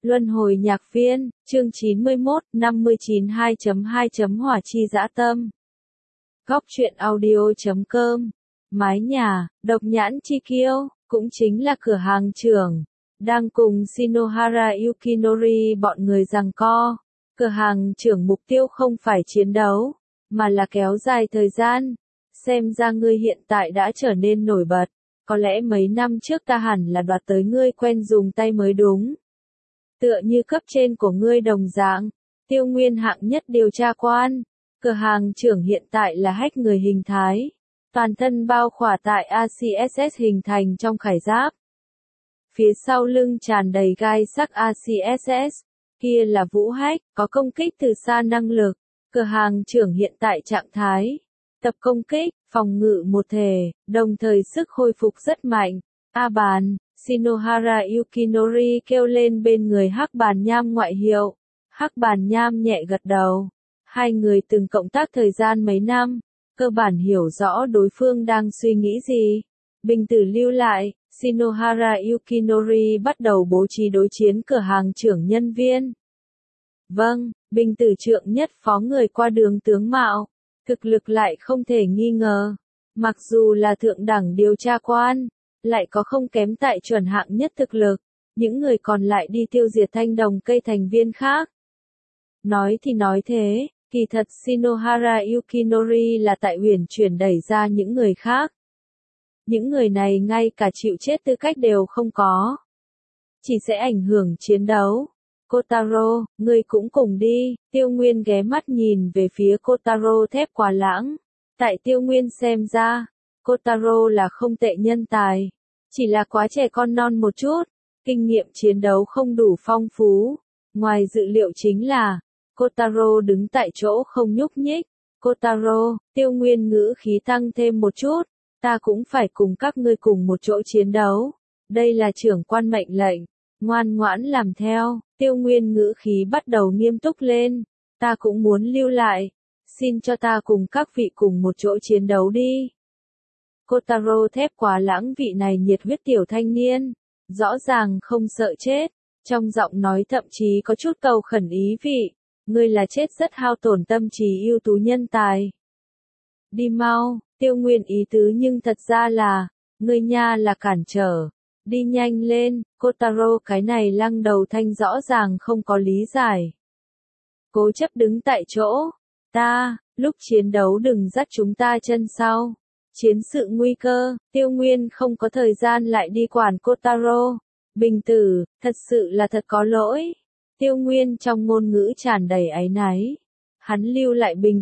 Luân hồi nhạc viên, chương 91, 59 2.2. Hỏa chi dã tâm. Góc truyện audio.com. Mái nhà, độc nhãn chi kiêu, cũng chính là cửa hàng trưởng, đang cùng Shinohara Yukinori bọn người giằng co. Cửa hàng trưởng mục tiêu không phải chiến đấu, mà là kéo dài thời gian. Xem ra ngươi hiện tại đã trở nên nổi bật, có lẽ mấy năm trước ta hẳn là đoạt tới ngươi quen dùng tay mới đúng. Tựa như cấp trên của ngươi đồng dạng, Tiêu Nguyên hạng nhất điều tra quan, cửa hàng trưởng hiện tại là hách người hình thái, toàn thân bao khỏa tại ACSS hình thành trong khải giáp. Phía sau lưng tràn đầy gai sắc ACSS, kia là vũ hách, có công kích từ xa năng lực, cửa hàng trưởng hiện tại trạng thái, tập công kích, phòng ngự một thể, đồng thời sức hồi phục rất mạnh. A bàn, Shinohara Yukinori kêu lên bên người Hắc Bàn Nham ngoại hiệu. Hắc Bàn Nham nhẹ gật đầu. Hai người từng cộng tác thời gian mấy năm, cơ bản hiểu rõ đối phương đang suy nghĩ gì. Bình tử lưu lại, Shinohara Yukinori bắt đầu bố trí đối chiến cửa hàng trưởng nhân viên. Vâng, bình tử trượng nhất phó người qua đường tướng mạo, thực lực lại không thể nghi ngờ. Mặc dù là thượng đẳng điều tra quan, lại có không kém tại chuẩn hạng nhất thực lực, những người còn lại đi tiêu diệt thanh đồng cây thành viên khác. Nói thì nói thế, kỳ thật Shinohara Yukinori là tại huyền chuyển đẩy ra những người khác. Những người này ngay cả chịu chết tư cách đều không có. Chỉ sẽ ảnh hưởng chiến đấu. Kotaro, ngươi cũng cùng đi, Tiêu Nguyên ghé mắt nhìn về phía Kotaro thép quá lãng. Tại Tiêu Nguyên xem ra, Kotaro là không tệ nhân tài, chỉ là quá trẻ con non một chút, kinh nghiệm chiến đấu không đủ phong phú. Ngoài dự liệu chính là, Kotaro đứng tại chỗ không nhúc nhích. Kotaro, Tiêu Nguyên ngữ khí tăng thêm một chút, ta cũng phải cùng các ngươi cùng một chỗ chiến đấu. Đây là trưởng quan mệnh lệnh, ngoan ngoãn làm theo. Tiêu Nguyên ngữ khí bắt đầu nghiêm túc lên, ta cũng muốn lưu lại, xin cho ta cùng các vị cùng một chỗ chiến đấu đi. Kotaro thép quá lãng vị này nhiệt huyết tiểu thanh niên, rõ ràng không sợ chết, trong giọng nói thậm chí có chút cầu khẩn ý vị, ngươi là chết rất hao tổn tâm trí ưu tú nhân tài. Đi mau, Tiêu Nguyên ý tứ nhưng thật ra là, ngươi nha là cản trở, đi nhanh lên, Kotaro cái này lăng đầu thanh rõ ràng không có lý giải. Cố chấp đứng tại chỗ, lúc chiến đấu đừng dắt chúng ta chân sau. Chiến sự nguy cơ, Tiêu Nguyên không có thời gian lại đi quản Kotaro. Bình tử, thật sự là thật có lỗi. Tiêu Nguyên trong ngôn ngữ tràn đầy áy náy. Hắn lưu lại bình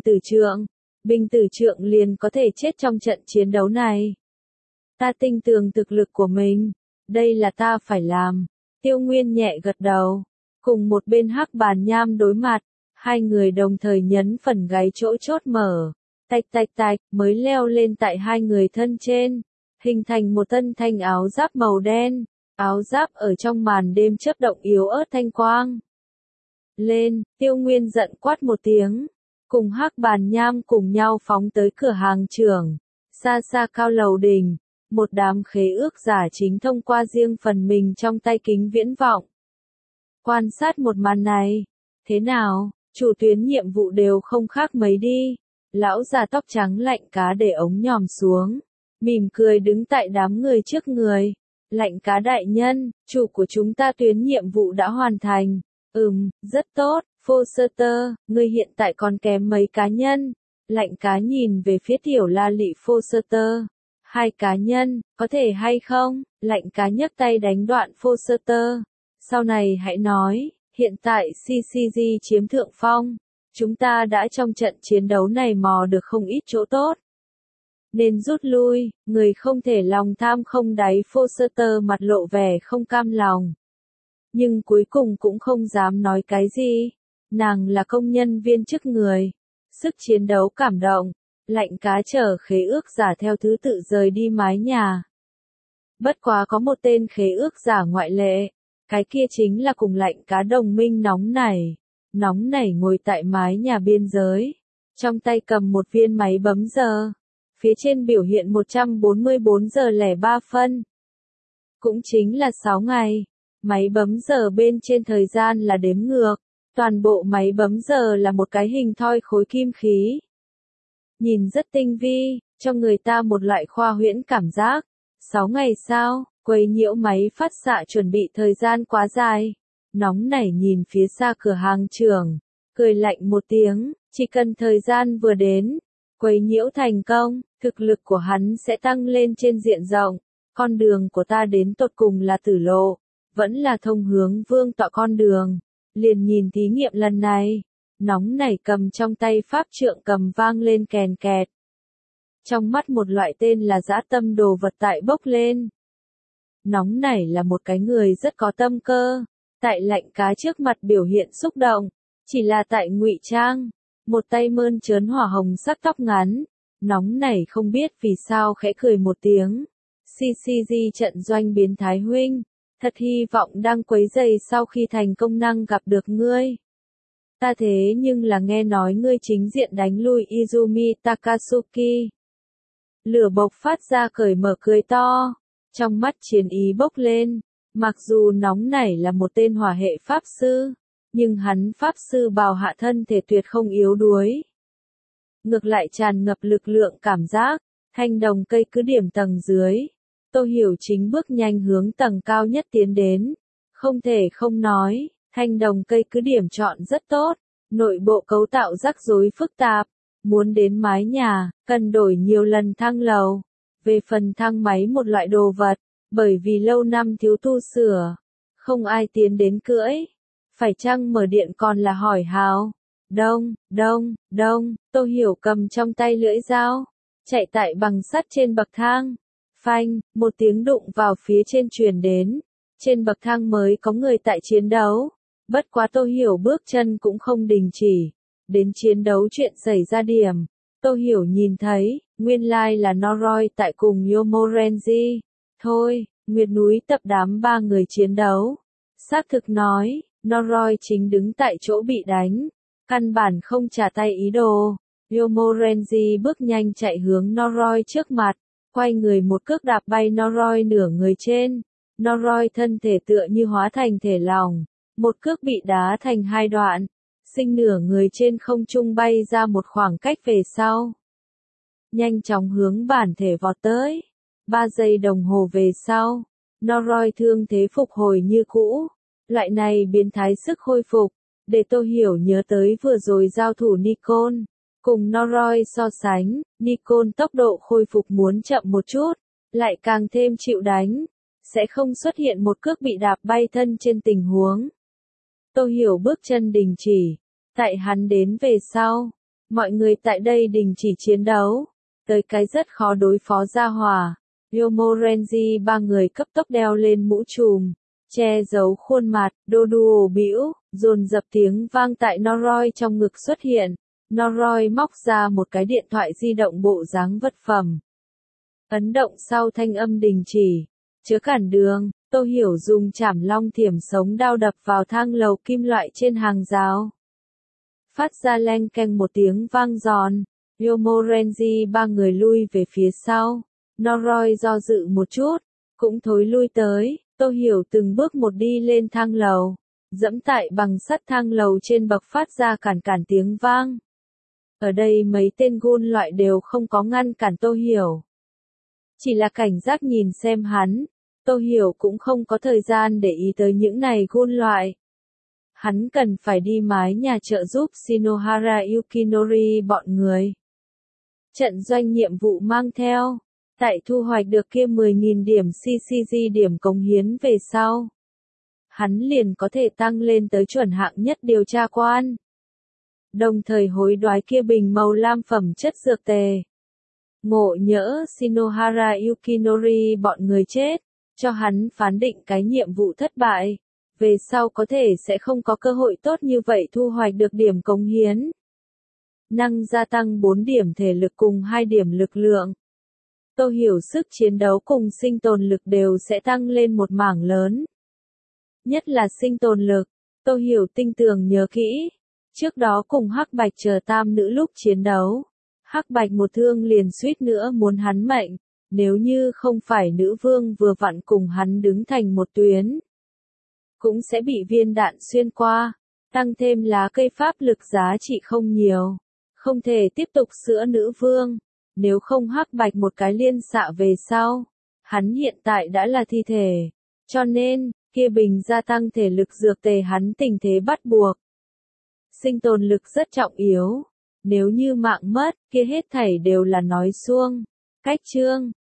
tử trượng liền có thể chết trong trận chiến đấu này. Ta tin tưởng thực lực của mình, đây là ta phải làm. Tiêu Nguyên nhẹ gật đầu, cùng một bên Hắc Bàn Nham đối mặt, hai người đồng thời nhấn phần gáy chỗ chốt mở. Tạch tạch tạch, mới leo lên tại hai người thân trên, hình thành một thân thanh áo giáp màu đen, áo giáp ở trong màn đêm chớp động yếu ớt thanh quang. Lên, Tiêu Nguyên giận quát một tiếng, cùng Hắc Bàn Nham cùng nhau phóng tới cửa hàng trưởng, xa xa cao lầu đình, một đám khế ước giả chính thông qua riêng phần mình trong tay kính viễn vọng. Quan sát một màn này, thế nào, chủ tuyến nhiệm vụ đều không khác mấy đi. Lão già tóc trắng lạnh cá để ống nhòm xuống, mỉm cười đứng tại đám người trước người. Lạnh cá đại nhân, chủ của chúng ta tuyến nhiệm vụ đã hoàn thành. Rất tốt, Foster, ngươi hiện tại còn kém mấy cá nhân. Lạnh cá nhìn về phía tiểu la lị Foster. 2 cá nhân, có thể hay không? Lạnh cá nhấc tay đánh đoạn Foster. Sau này hãy nói, hiện tại CCG chiếm thượng phong. Chúng ta đã trong trận chiến đấu này mò được không ít chỗ tốt. Nên rút lui, người không thể lòng tham không đáy. Foster mặt lộ vẻ không cam lòng. Nhưng cuối cùng cũng không dám nói cái gì. Nàng là công nhân viên chức người. Sức chiến đấu cảm động. Lạnh cá chở khế ước giả theo thứ tự rời đi mái nhà. Bất quá có một tên khế ước giả ngoại lệ. Cái kia chính là cùng lạnh cá đồng minh nóng nảy ngồi tại mái nhà biên giới, trong tay cầm một viên máy bấm giờ, phía trên biểu hiện 144 giờ 03 phân. Cũng chính là 6 ngày, Máy bấm giờ bên trên thời gian là đếm ngược. Toàn bộ máy bấm giờ là một cái hình thoi khối kim khí. Nhìn rất tinh vi, cho người ta một loại khoa huyễn cảm giác. 6 ngày sao, quấy nhiễu máy phát xạ chuẩn bị thời gian quá dài. Nóng nảy nhìn phía xa cửa hàng trưởng, cười lạnh một tiếng, chỉ cần thời gian vừa đến, quấy nhiễu thành công, thực lực của hắn sẽ tăng lên trên diện rộng. Con đường của ta đến tột cùng là tử lộ, vẫn là thông hướng vương tọa con đường. Liền nhìn thí nghiệm lần này, nóng nảy cầm trong tay pháp trượng cầm vang lên kèn kẹt. Trong mắt một loại tên là dã tâm đồ vật tại bốc lên. Nóng nảy là một cái người rất có tâm cơ, tại lạnh cá trước mặt biểu hiện xúc động, chỉ là tại ngụy trang, một tay mơn trớn hỏa hồng sắc tóc ngắn, nóng nảy không biết vì sao khẽ cười một tiếng. CCG trận doanh biến thái huynh, thật hy vọng đang quấy rầy sau khi thành công năng gặp được ngươi. Ta thế nhưng là nghe nói ngươi chính diện đánh lui Izumi Takasuki. Lửa bộc phát ra cởi mở cười to, trong mắt chiến ý bốc lên, mặc dù nóng nảy là một tên hỏa hệ pháp sư, nhưng hắn pháp sư bào hạ thân thể tuyệt không yếu đuối. Ngược lại tràn ngập lực lượng cảm giác, thanh đồng cây cứ điểm tầng dưới. Tô Hiểu Chính bước nhanh hướng tầng cao nhất tiến đến. Không thể không nói, thanh đồng cây cứ điểm chọn rất tốt, nội bộ cấu tạo rắc rối phức tạp. Muốn đến mái nhà, cần đổi nhiều lần thang lầu. Về phần thang máy một loại đồ vật, bởi vì lâu năm thiếu tu sửa, không ai tiến đến cưỡi. Phải chăng mở điện còn là hỏi hào. Đông, Tô Hiểu cầm trong tay lưỡi dao, chạy tại bằng sắt trên bậc thang. Phanh, một tiếng đụng vào phía trên truyền đến. Trên bậc thang mới có người tại chiến đấu. Bất quá Tô Hiểu bước chân cũng không đình chỉ. Đến chiến đấu chuyện xảy ra điểm. Tô Hiểu nhìn thấy, nguyên lai là Noroi tại cùng Yomorenji. Thôi, Nguyệt núi tập đám 3 người chiến đấu. Xác thực nói, Noroi chính đứng tại chỗ bị đánh. Căn bản không trả tay ý đồ. Yomorenji bước nhanh chạy hướng Noroi trước mặt. Quay người một cước đạp bay Noroi nửa người trên. Noroi thân thể tựa như hóa thành thể lỏng. Một cước bị đá thành 2 đoạn. Sinh nửa người trên không trung bay ra một khoảng cách về sau. Nhanh chóng hướng bản thể vọt tới. 3 giây đồng hồ về sau. Noroi thương thế phục hồi như cũ. Loại này biến thái sức hồi phục. Để Tô Hiểu nhớ tới vừa rồi giao thủ Nikon. Cùng Noroi so sánh, Nikon tốc độ khôi phục muốn chậm một chút, lại càng thêm chịu đánh, sẽ không xuất hiện một cước bị đạp bay thân trên tình huống. Tô Hiểu bước chân đình chỉ, tại hắn đến về sau, mọi người tại đây đình chỉ chiến đấu, tới cái rất khó đối phó ra hỏa. Yomorenji 3 người cấp tốc đeo lên mũ trùm, che giấu khuôn mặt, đô đùa bĩu, dồn dập tiếng vang tại Noroi trong ngực xuất hiện. Noroi móc ra một cái điện thoại di động bộ dáng vật phẩm. Ấn động sau thanh âm đình chỉ. Chớ cản đường, Tô Hiểu dùng chảm long thiểm sống đao đập vào thang lầu kim loại trên hàng rào. Phát ra leng keng một tiếng vang giòn. Yomorenji 3 người lui về phía sau. Noroi do dự một chút, cũng thối lui tới. Tô Hiểu từng bước một đi lên thang lầu. Dẫm tại bằng sắt thang lầu trên bậc phát ra cản tiếng vang. Ở đây mấy tên gôn loại đều không có ngăn cản Tô Hiểu. Chỉ là cảnh giác nhìn xem hắn. Tô Hiểu cũng không có thời gian để ý tới những này gôn loại. Hắn cần phải đi mái nhà trợ giúp Shinohara Yukinori bọn người. Trận doanh nhiệm vụ mang theo. Tại thu hoạch được kia 10.000 điểm CCG điểm cống hiến về sau. Hắn liền có thể tăng lên tới chuẩn hạng nhất điều tra quan. Đồng thời hối đoái kia bình màu lam phẩm chất dược tề. Ngộ nhỡ Shinohara Yukinori bọn người chết, cho hắn phán định cái nhiệm vụ thất bại. Về sau có thể sẽ không có cơ hội tốt như vậy thu hoạch được điểm cống hiến. Năng gia tăng 4 điểm thể lực cùng 2 điểm lực lượng. Tô Hiểu sức chiến đấu cùng sinh tồn lực đều sẽ tăng lên một mảng lớn. Nhất là sinh tồn lực, Tô Hiểu tinh tường nhớ kỹ. Trước đó cùng Hắc Bạch chờ tam nữ lúc chiến đấu. Hắc Bạch một thương liền suýt nữa muốn hắn mệnh, nếu như không phải nữ vương vừa vặn cùng hắn đứng thành một tuyến. cũng sẽ bị viên đạn xuyên qua, tăng thêm lá cây pháp lực giá trị không nhiều, không thể tiếp tục sữa nữ vương, nếu không hắc bạch một cái liên xạ về sau, hắn hiện tại đã là thi thể, cho nên, kia bình gia tăng thể lực dược tề hắn tình thế bắt buộc. Sinh tồn lực rất trọng yếu, nếu như mạng mất, kia hết thảy đều là nói suông. Cách chương